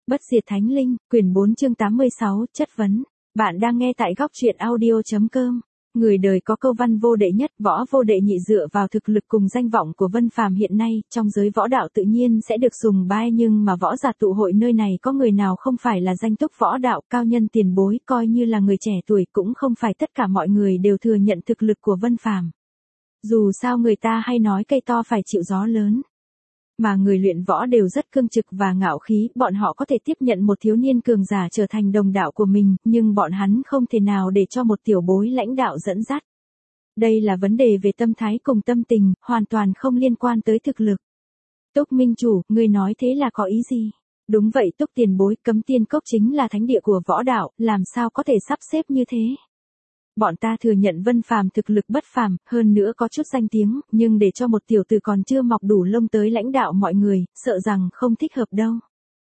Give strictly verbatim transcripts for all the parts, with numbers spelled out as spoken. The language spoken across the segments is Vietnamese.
Bất diệt thánh linh, quyển bốn chương tám mươi sáu, chất vấn. Bạn đang nghe tại góc truyện audio.com. Người đời có câu văn vô đệ nhất, võ vô đệ nhị, dựa vào thực lực cùng danh vọng của Vân Phàm hiện nay, trong giới võ đạo tự nhiên sẽ được sùng bái, nhưng mà võ giả tụ hội nơi này có người nào không phải là danh túc võ đạo, cao nhân tiền bối, coi như là người trẻ tuổi cũng không phải tất cả mọi người đều thừa nhận thực lực của Vân Phàm. Dù sao người ta hay nói cây to phải chịu gió lớn. Mà người luyện võ đều rất cương trực và ngạo khí, bọn họ có thể tiếp nhận một thiếu niên cường giả trở thành đồng đạo của mình, nhưng bọn hắn không thể nào để cho một tiểu bối lãnh đạo dẫn dắt. Đây là vấn đề về tâm thái cùng tâm tình, hoàn toàn không liên quan tới thực lực. Túc Minh Chủ, ngươi nói thế là có ý gì? Đúng vậy Túc tiền bối, Cấm Tiên Cốc chính là thánh địa của võ đạo, làm sao có thể sắp xếp như thế? Bọn ta thừa nhận Vân Phàm thực lực bất phàm, hơn nữa có chút danh tiếng, nhưng để cho một tiểu tử còn chưa mọc đủ lông tới lãnh đạo mọi người, sợ rằng không thích hợp đâu.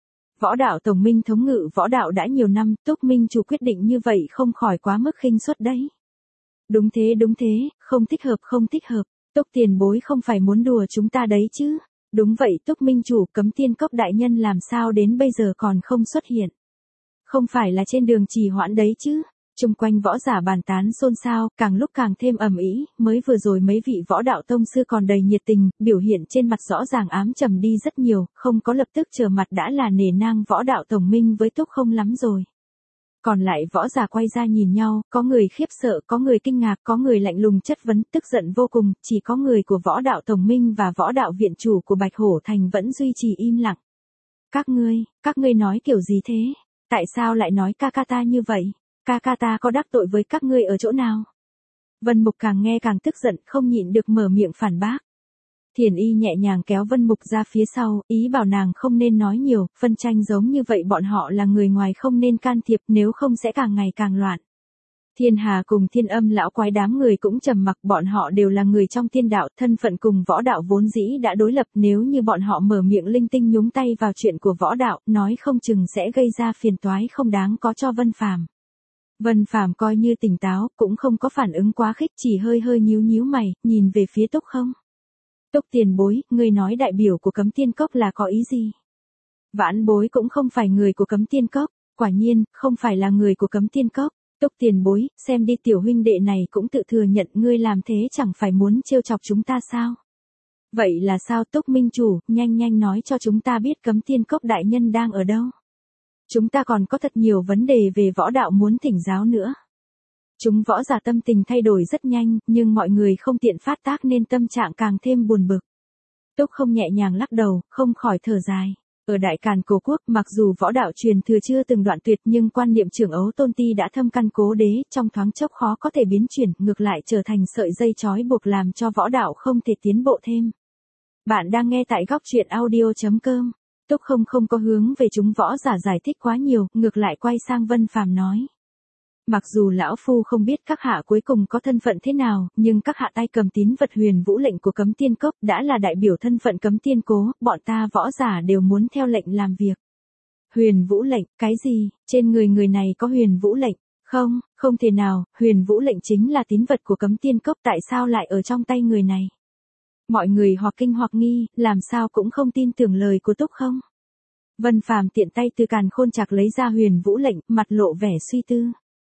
Võ đạo tổng minh thống ngự võ đạo đã nhiều năm, Túc Minh Chủ quyết định như vậy không khỏi quá mức khinh suất đấy. Đúng thế đúng thế, không thích hợp không thích hợp, Túc tiền bối không phải muốn đùa chúng ta đấy chứ. Đúng vậy Túc Minh Chủ, Cấm Tiên Cốc đại nhân làm sao đến bây giờ còn không xuất hiện. Không phải là trên đường trì hoãn đấy chứ. Chung quanh võ giả bàn tán xôn xao, càng lúc càng thêm ầm ĩ, mới vừa rồi mấy vị võ đạo tông sư còn đầy nhiệt tình, biểu hiện trên mặt rõ ràng ám trầm đi rất nhiều, không có lập tức trở mặt đã là nể nang võ đạo tổng minh với Túc không lắm rồi. Còn lại võ giả quay ra nhìn nhau, có người khiếp sợ, có người kinh ngạc, có người lạnh lùng chất vấn, tức giận vô cùng, chỉ có người của võ đạo tổng minh và võ đạo viện chủ của Bạch Hổ Thành vẫn duy trì im lặng. Các ngươi, các ngươi nói kiểu gì thế? Tại sao lại nói ca ca ta như vậy? Ca ca ta có đắc tội với các ngươi ở chỗ nào? Vân Mục càng nghe càng tức giận, không nhịn được mở miệng phản bác. Thiền Y nhẹ nhàng kéo Vân Mục ra phía sau, ý bảo nàng không nên nói nhiều, phân tranh giống như vậy bọn họ là người ngoài không nên can thiệp, nếu không sẽ càng ngày càng loạn. Thiên Hà cùng Thiên Âm lão quái đám người cũng trầm mặc, bọn họ đều là người trong tiên đạo, thân phận cùng võ đạo vốn dĩ đã đối lập, nếu như bọn họ mở miệng linh tinh nhúng tay vào chuyện của võ đạo, nói không chừng sẽ gây ra phiền toái không đáng có cho Vân Phàm. Vân Phàm coi như tỉnh táo, cũng không có phản ứng quá khích, chỉ hơi hơi nhíu nhíu mày, nhìn về phía Túc không. Túc tiền bối, người nói đại biểu của Cấm Tiên Cốc là có ý gì? Vãn bối cũng không phải người của Cấm Tiên Cốc, quả nhiên, không phải là người của Cấm Tiên Cốc. Túc tiền bối, xem đi tiểu huynh đệ này cũng tự thừa nhận ngươi làm thế chẳng phải muốn trêu chọc chúng ta sao? Vậy là sao Túc Minh Chủ, nhanh nhanh nói cho chúng ta biết Cấm Tiên Cốc đại nhân đang ở đâu? Chúng ta còn có thật nhiều vấn đề về võ đạo muốn thỉnh giáo nữa. Chúng võ giả tâm tình thay đổi rất nhanh, nhưng mọi người không tiện phát tác nên tâm trạng càng thêm buồn bực. Túc không nhẹ nhàng lắc đầu, không khỏi thở dài. Ở Đại Càn Cổ Quốc, mặc dù võ đạo truyền thừa chưa từng đoạn tuyệt nhưng quan niệm trưởng ấu tôn ti đã thâm căn cố đế, trong thoáng chốc khó có thể biến chuyển, ngược lại trở thành sợi dây trói buộc làm cho võ đạo không thể tiến bộ thêm. Bạn đang nghe tại góc truyện audio.com. Túc không không có hướng về chúng võ giả giải thích quá nhiều, ngược lại quay sang Vân Phàm nói. Mặc dù lão phu không biết các hạ cuối cùng có thân phận thế nào, nhưng các hạ tay cầm tín vật huyền vũ lệnh của Cấm Tiên Cốc đã là đại biểu thân phận Cấm Tiên Cố, bọn ta võ giả đều muốn theo lệnh làm việc. Huyền vũ lệnh, cái gì, trên người người này có huyền vũ lệnh? Không, không thể nào, huyền vũ lệnh chính là tín vật của Cấm Tiên Cốc, tại sao lại ở trong tay người này? Mọi người hoặc kinh hoặc nghi, làm sao cũng không tin tưởng lời của Túc không. Vân Phàm tiện tay từ càn khôn trạc lấy ra huyền vũ lệnh, mặt lộ vẻ suy tư.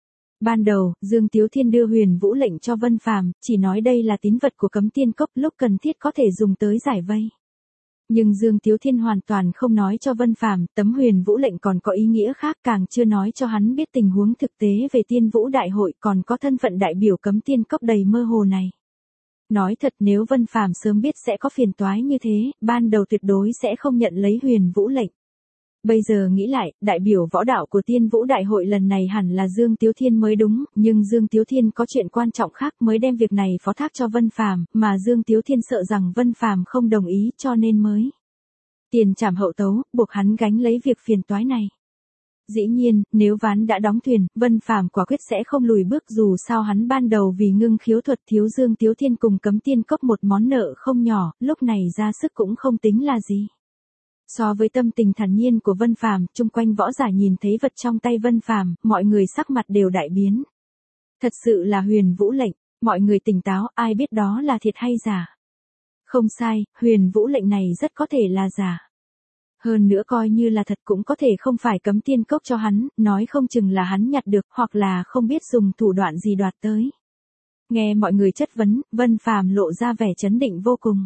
Ban đầu, Dương Tiếu Thiên đưa huyền vũ lệnh cho Vân Phàm, chỉ nói đây là tín vật của Cấm Tiên Cốc, lúc cần thiết có thể dùng tới giải vây. Nhưng Dương Tiếu Thiên hoàn toàn không nói cho Vân Phàm, tấm huyền vũ lệnh còn có ý nghĩa khác, càng chưa nói cho hắn biết tình huống thực tế về Tiên Vũ Đại hội, còn có thân phận đại biểu Cấm Tiên Cốc đầy mơ hồ này. Nói thật, nếu Vân Phàm sớm biết sẽ có phiền toái như thế, ban đầu tuyệt đối sẽ không nhận lấy huyền vũ lệnh. Bây giờ nghĩ lại, đại biểu võ đạo của Tiên Vũ Đại hội lần này hẳn là Dương Tiếu Thiên mới đúng, nhưng Dương Tiếu Thiên có chuyện quan trọng khác mới đem việc này phó thác cho Vân Phàm, mà Dương Tiếu Thiên sợ rằng Vân Phàm không đồng ý cho nên mới tiền trảm hậu tấu, buộc hắn gánh lấy việc phiền toái này. Dĩ nhiên, nếu ván đã đóng thuyền, Vân Phàm quả quyết sẽ không lùi bước, dù sao hắn ban đầu vì ngưng khiếu thuật thiếu Dương Tiếu Thiên cùng Cấm Tiên Cốc một món nợ không nhỏ, lúc này ra sức cũng không tính là gì. So với tâm tình thản nhiên của Vân Phàm, chung quanh võ giả nhìn thấy vật trong tay Vân Phàm, mọi người sắc mặt đều đại biến. Thật sự là huyền vũ lệnh, mọi người tỉnh táo, ai biết đó là thiệt hay giả. Không sai, huyền vũ lệnh này rất có thể là giả. Hơn nữa coi như là thật cũng có thể không phải cấm tiên cốc cho hắn, nói không chừng là hắn nhặt được hoặc là không biết dùng thủ đoạn gì đoạt tới. Nghe mọi người chất vấn, Vân Phàm lộ ra vẻ chấn định vô cùng.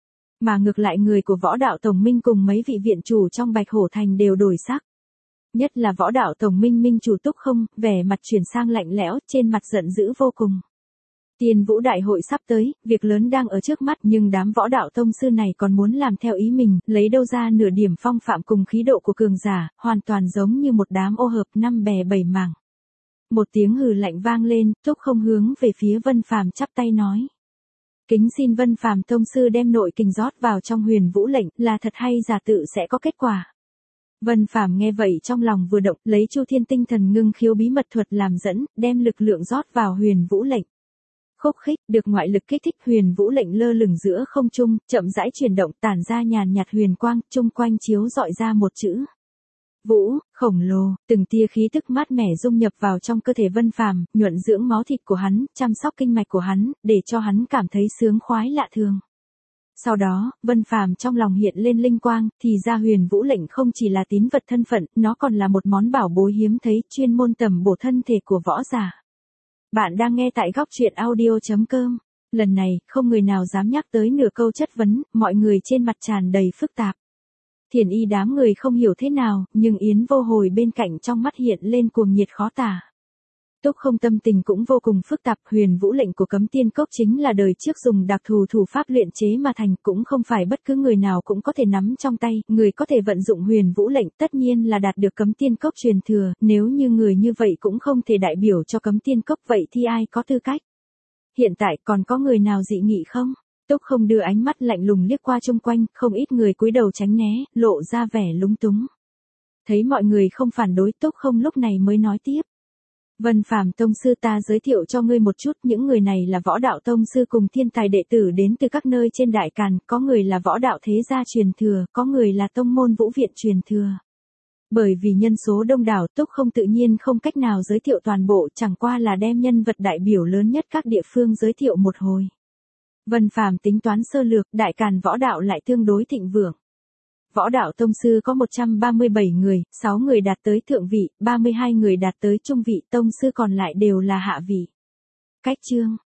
Mà ngược lại người của Võ Đạo Tổng Minh cùng mấy vị viện chủ trong Bạch Hổ Thành đều đổi sắc. Nhất là Võ Đạo Tổng Minh Minh chủ Túc Không, vẻ mặt chuyển sang lạnh lẽo, trên mặt giận dữ vô cùng. Tiên Vũ Đại hội sắp tới, việc lớn đang ở trước mắt nhưng đám võ đạo tông sư này còn muốn làm theo ý mình, lấy đâu ra nửa điểm phong phạm cùng khí độ của cường giả, hoàn toàn giống như một đám ô hợp năm bè bảy mảng. Một tiếng hừ lạnh vang lên, Túc Không hướng về phía Vân Phàm chắp tay nói. Kính xin Vân Phàm tông sư đem nội kình rót vào trong Huyền Vũ lệnh, là thật hay giả tự sẽ có kết quả. Vân Phàm nghe vậy trong lòng vừa động, lấy Chu Thiên Tinh Thần Ngưng Khiếu bí mật thuật làm dẫn, đem lực lượng rót vào Huyền Vũ lệnh. Khúc khích, được ngoại lực kích thích, Huyền Vũ lệnh lơ lửng giữa không trung, chậm rãi chuyển động, tản ra nhàn nhạt huyền quang, chung quanh chiếu rọi ra một chữ Vũ, khổng lồ, từng tia khí tức mát mẻ dung nhập vào trong cơ thể Vân Phàm, nhuận dưỡng máu thịt của hắn, chăm sóc kinh mạch của hắn, để cho hắn cảm thấy sướng khoái lạ thường. Sau đó, Vân Phàm trong lòng hiện lên linh quang, thì ra Huyền Vũ lệnh không chỉ là tín vật thân phận, nó còn là một món bảo bối hiếm thấy, chuyên môn tầm bổ thân thể của võ giả. Bạn đang nghe tại góc truyện audio chấm com. Lần này, không người nào dám nhắc tới nửa câu chất vấn, mọi người trên mặt tràn đầy phức tạp. Thiền Y đám người không hiểu thế nào, nhưng Yến Vô Hồi bên cạnh trong mắt hiện lên cuồng nhiệt khó tả. Túc Không tâm tình cũng vô cùng phức tạp, Huyền Vũ lệnh của cấm tiên cốc chính là đời trước dùng đặc thù thủ pháp luyện chế mà thành, cũng không phải bất cứ người nào cũng có thể nắm trong tay, người có thể vận dụng Huyền Vũ lệnh tất nhiên là đạt được cấm tiên cốc truyền thừa, nếu như người như vậy cũng không thể đại biểu cho cấm tiên cốc vậy thì ai có tư cách? Hiện tại còn có người nào dị nghị không? Túc Không đưa ánh mắt lạnh lùng liếc qua chung quanh, không ít người cúi đầu tránh né, lộ ra vẻ lúng túng. Thấy mọi người không phản đối, Túc Không lúc này mới nói tiếp. Vân Phàm tông sư, ta giới thiệu cho ngươi một chút, những người này là võ đạo tông sư cùng thiên tài đệ tử đến từ các nơi trên Đại Càn, có người là võ đạo thế gia truyền thừa, có người là tông môn vũ viện truyền thừa. Bởi vì nhân số đông đảo, Túc Không tự nhiên không cách nào giới thiệu toàn bộ, chẳng qua là đem nhân vật đại biểu lớn nhất các địa phương giới thiệu một hồi. Vân Phàm tính toán sơ lược, Đại Càn võ đạo lại tương đối thịnh vượng. Võ đạo tông sư có một trăm ba mươi bảy người, sáu người đạt tới thượng vị, ba mươi hai người đạt tới trung vị, tông sư còn lại đều là hạ vị. Cách chương,